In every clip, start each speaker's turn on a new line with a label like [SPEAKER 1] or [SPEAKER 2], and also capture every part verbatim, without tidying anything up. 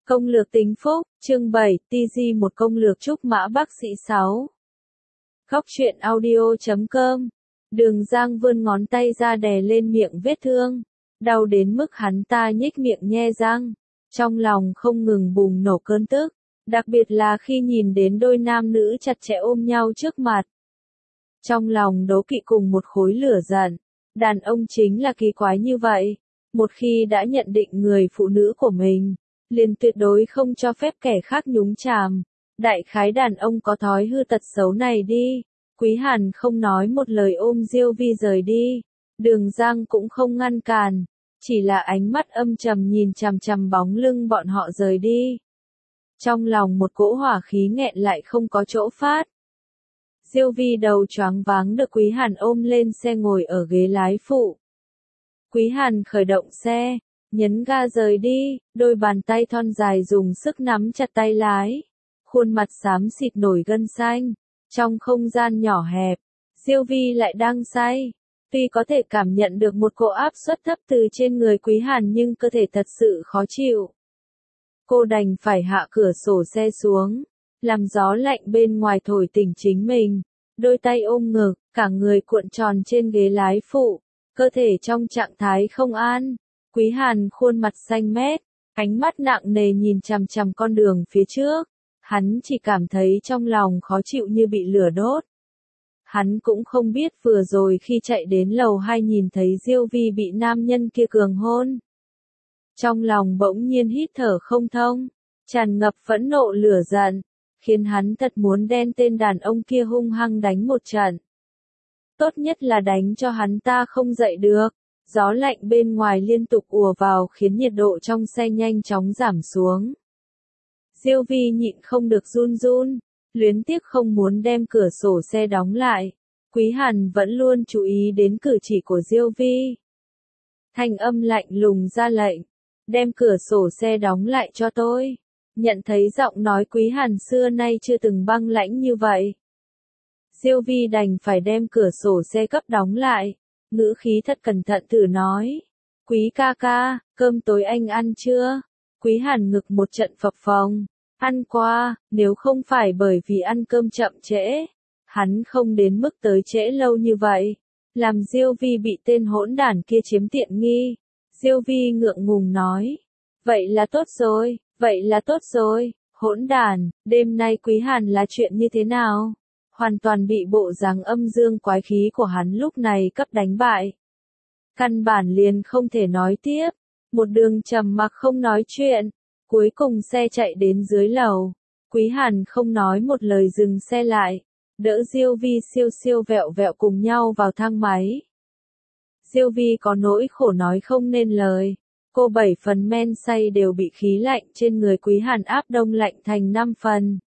[SPEAKER 1] Công lược tính phúc, chương bảy, tê giê một công lược trúc mã bác sĩ sáu. Góc truyện audio chấm com. Đường Giang vươn ngón tay ra đè lên miệng vết thương, đau đến mức hắn ta nhếch miệng nhe răng, trong lòng không ngừng bùng nổ cơn tức, đặc biệt là khi nhìn đến đôi nam nữ chặt chẽ ôm nhau trước mặt. Trong lòng đố kỵ cùng một khối lửa giận, đàn ông chính là kỳ quái như vậy, một khi đã nhận định người phụ nữ của mình, liền tuyệt đối không cho phép kẻ khác nhúng chàm. Đại khái đàn ông có thói hư tật xấu này đi. Quý Hàn không nói một lời ôm Diêu Vi rời đi. Đường Giang cũng không ngăn cản, chỉ là ánh mắt âm trầm nhìn chằm chằm bóng lưng bọn họ rời đi. Trong lòng một cỗ hỏa khí nghẹn lại không có chỗ phát. Diêu Vi đầu choáng váng được Quý Hàn ôm lên xe ngồi ở ghế lái phụ. Quý Hàn khởi động xe, nhấn ga rời đi, đôi bàn tay thon dài dùng sức nắm chặt tay lái. Khuôn mặt xám xịt nổi gân xanh. Trong không gian nhỏ hẹp, Diêu Vi lại đang say. Tuy có thể cảm nhận được một cỗ áp suất thấp từ trên người Quý Hàn nhưng cơ thể thật sự khó chịu. Cô đành phải hạ cửa sổ xe xuống, làm gió lạnh bên ngoài thổi tỉnh chính mình. Đôi tay ôm ngực, cả người cuộn tròn trên ghế lái phụ, cơ thể trong trạng thái không an. Quý Hàn khuôn mặt xanh mét, ánh mắt nặng nề nhìn chằm chằm con đường phía trước. Hắn chỉ cảm thấy trong lòng khó chịu như bị lửa đốt. Hắn cũng không biết vừa rồi khi chạy đến lầu hai nhìn thấy Diêu Vi bị nam nhân kia cường hôn. Trong lòng bỗng nhiên hít thở không thông, tràn ngập phẫn nộ lửa giận, khiến hắn thật muốn đen tên đàn ông kia hung hăng đánh một trận. Tốt nhất là đánh cho hắn ta không dậy được. Gió lạnh bên ngoài liên tục ùa vào khiến nhiệt độ trong xe nhanh chóng giảm xuống. Diêu Vi nhịn không được run run, luyến tiếc không muốn đem cửa sổ xe đóng lại. Quý Hàn vẫn luôn chú ý đến cử chỉ của Diêu Vi. Thanh âm lạnh lùng ra lệnh, đem cửa sổ xe đóng lại cho tôi. Nhận thấy giọng nói Quý Hàn xưa nay chưa từng băng lãnh như vậy. Diêu Vi đành phải đem cửa sổ xe cấp đóng lại, ngữ khí thật cẩn thận thử nói. Quý ca ca, cơm tối anh ăn chưa? Quý Hàn ngực một trận phập phồng. Ăn qua, nếu không phải bởi vì ăn cơm chậm trễ, hắn không đến mức tới trễ lâu như vậy. Làm Diêu Vi bị tên hỗn đản kia chiếm tiện nghi. Diêu Vi ngượng ngùng nói. Vậy là tốt rồi, vậy là tốt rồi, hỗn đản, đêm nay Quý Hàn là chuyện như thế nào? Hoàn toàn bị bộ dáng âm dương quái khí của hắn lúc này cấp đánh bại. Căn bản liền không thể nói tiếp. Một đường trầm mặc không nói chuyện, cuối cùng xe chạy đến dưới lầu. Quý Hàn không nói một lời dừng xe lại, đỡ Diêu Vi siêu siêu vẹo vẹo cùng nhau vào thang máy. Diêu Vi có nỗi khổ nói không nên lời, cô bảy phần men say đều bị khí lạnh trên người Quý Hàn áp đông lạnh thành năm phần.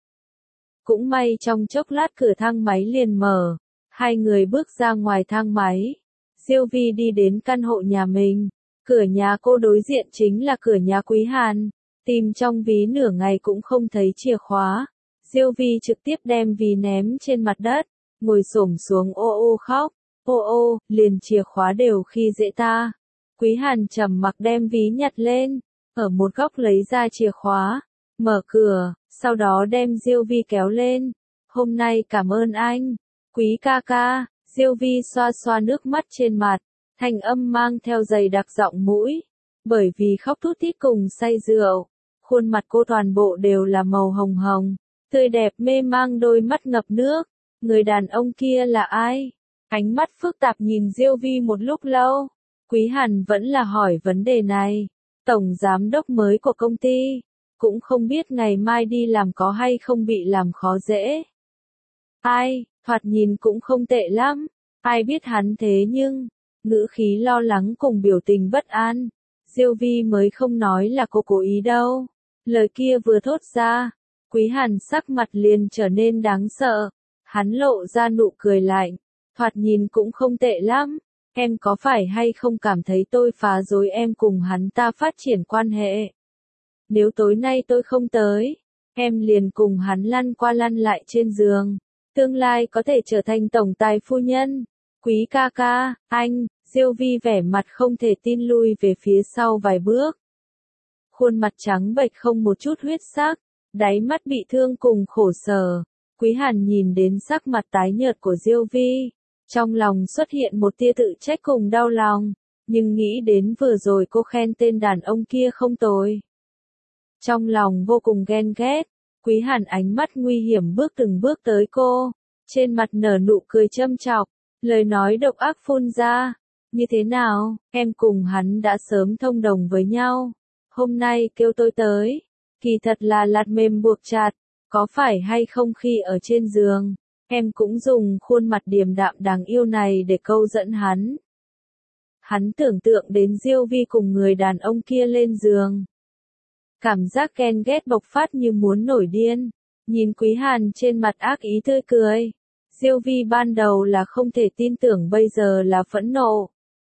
[SPEAKER 1] Cũng may trong chốc lát cửa thang máy liền mở, hai người bước ra ngoài thang máy. Diêu Vi đi đến căn hộ nhà mình. Cửa nhà cô đối diện chính là cửa nhà Quý Hàn, tìm trong ví nửa ngày cũng không thấy chìa khóa. Diêu Vi trực tiếp đem ví ném trên mặt đất, ngồi xổm xuống ô ô khóc, ô ô, liền chìa khóa đều khi dễ ta. Quý Hàn trầm mặc đem ví nhặt lên, ở một góc lấy ra chìa khóa, mở cửa, sau đó đem Diêu Vi kéo lên. Hôm nay cảm ơn anh, Quý ca ca. Diêu Vi xoa xoa nước mắt trên mặt. Thanh âm mang theo dày đặc giọng mũi, bởi vì khóc thút thít cùng say rượu, khuôn mặt cô toàn bộ đều là màu hồng hồng, tươi đẹp mê mang đôi mắt ngập nước. Người đàn ông kia là ai? Ánh mắt phức tạp nhìn Diêu Vi một lúc lâu. Quý Hàn vẫn là hỏi vấn đề này. Tổng giám đốc mới của công ty, cũng không biết ngày mai đi làm có hay không bị làm khó dễ. Ai, thoạt nhìn cũng không tệ lắm, ai biết hắn thế nhưng ngữ khí lo lắng cùng biểu tình bất an. Diêu Vi mới không nói là cô cố ý đâu. Lời kia vừa thốt ra, Quý Hàn sắc mặt liền trở nên đáng sợ. Hắn lộ ra nụ cười lạnh. Thoạt nhìn cũng không tệ lắm. Em có phải hay không cảm thấy tôi phá rối em cùng hắn ta phát triển quan hệ? Nếu tối nay tôi không tới, em liền cùng hắn lăn qua lăn lại trên giường. Tương lai có thể trở thành tổng tài phu nhân. Quý ca ca, anh. Diêu Vi vẻ mặt không thể tin lui về phía sau vài bước. khuôn mặt trắng bệch không một chút huyết sắc, đáy mắt bị thương cùng khổ sở. Quý Hàn nhìn đến sắc mặt tái nhợt của Diêu Vi, trong lòng xuất hiện một tia tự trách cùng đau lòng, nhưng nghĩ đến vừa rồi cô khen tên đàn ông kia không tồi. Trong lòng vô cùng ghen ghét, Quý Hàn ánh mắt nguy hiểm bước từng bước tới cô, trên mặt nở nụ cười châm chọc, lời nói độc ác phun ra. Như thế nào, em cùng hắn đã sớm thông đồng với nhau, hôm nay kêu tôi tới, kỳ thật là lạt mềm buộc chặt, có phải hay không khi ở trên giường, em cũng dùng khuôn mặt điềm đạm đáng yêu này để câu dẫn hắn. Hắn tưởng tượng đến Diêu Vi cùng người đàn ông kia lên giường. Cảm giác ghen ghét bộc phát như muốn nổi điên, nhìn Quý Hàn trên mặt ác ý tươi cười. Diêu Vi ban đầu là không thể tin tưởng bây giờ là phẫn nộ.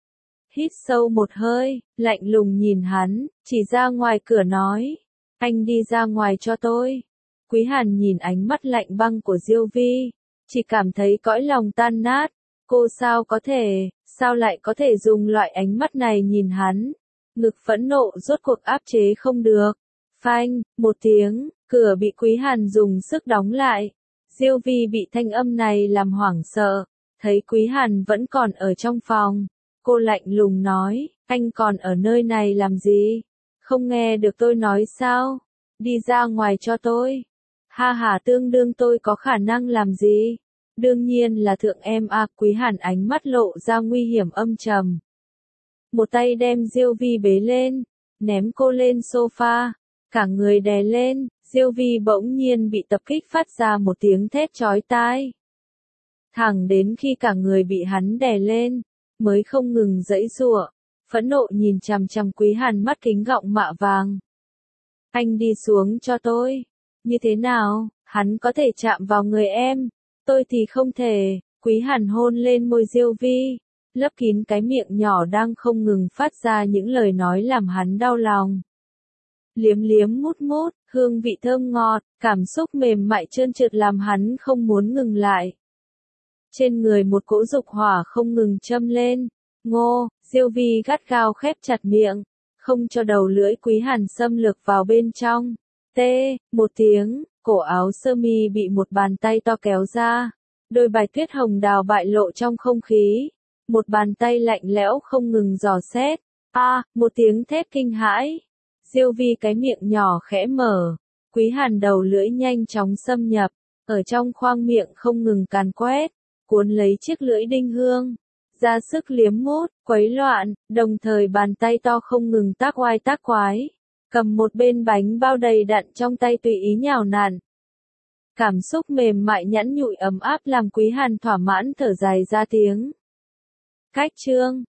[SPEAKER 1] Hít sâu một hơi, lạnh lùng nhìn hắn, chỉ ra ngoài cửa nói, anh đi ra ngoài cho tôi. Quý Hàn nhìn ánh mắt lạnh băng của Diêu Vi, chỉ cảm thấy cõi lòng tan nát, cô sao có thể, sao lại có thể dùng loại ánh mắt này nhìn hắn, ngực phẫn nộ rốt cuộc áp chế không được. Phanh, một tiếng, cửa bị Quý Hàn dùng sức đóng lại. Diêu Vi bị thanh âm này làm hoảng sợ, thấy Quý Hàn vẫn còn ở trong phòng. Cô lạnh lùng nói, anh còn ở nơi này làm gì? Không nghe được tôi nói sao? Đi ra ngoài cho tôi. Ha ha, tương đương tôi có khả năng làm gì? Đương nhiên là thượng em à. Quý Hàn ánh mắt lộ ra nguy hiểm âm trầm. Một tay đem Diêu Vi bế lên, ném cô lên sofa, cả người đè lên. Diêu Vi bỗng nhiên bị tập kích phát ra một tiếng thét chói tai. Thẳng đến khi cả người bị hắn đè lên, mới không ngừng giãy giụa, phẫn nộ nhìn chằm chằm Quý Hàn mắt kính gọng mạ vàng. Anh đi xuống cho tôi. Như thế nào, hắn có thể chạm vào người em, tôi thì không thể. Quý Hàn hôn lên môi Diêu Vi, lấp kín cái miệng nhỏ đang không ngừng phát ra những lời nói làm hắn đau lòng. Liếm liếm mút mút, hương vị thơm ngọt, cảm xúc mềm mại trơn trượt làm hắn không muốn ngừng lại. Trên người một cỗ dục hỏa không ngừng châm lên. Ngô, Diêu Vi gắt gao khép chặt miệng, không cho đầu lưỡi Quý Hàn xâm lược vào bên trong. Tê, một tiếng, cổ áo sơ mi bị một bàn tay to kéo ra, đôi bài tuyết hồng đào bại lộ trong không khí. Một bàn tay lạnh lẽo không ngừng dò xét. A, à, một tiếng thét kinh hãi. Diêu Vi cái miệng nhỏ khẽ mở, Quý Hàn đầu lưỡi nhanh chóng xâm nhập, ở trong khoang miệng không ngừng càn quét, cuốn lấy chiếc lưỡi đinh hương, ra sức liếm mút, quấy loạn, đồng thời bàn tay to không ngừng tác oai tác quái, cầm một bên bánh bao đầy đặn trong tay tùy ý nhào nặn. Cảm xúc mềm mại nhẵn nhụi ấm áp làm Quý Hàn thỏa mãn thở dài ra tiếng. Cách chương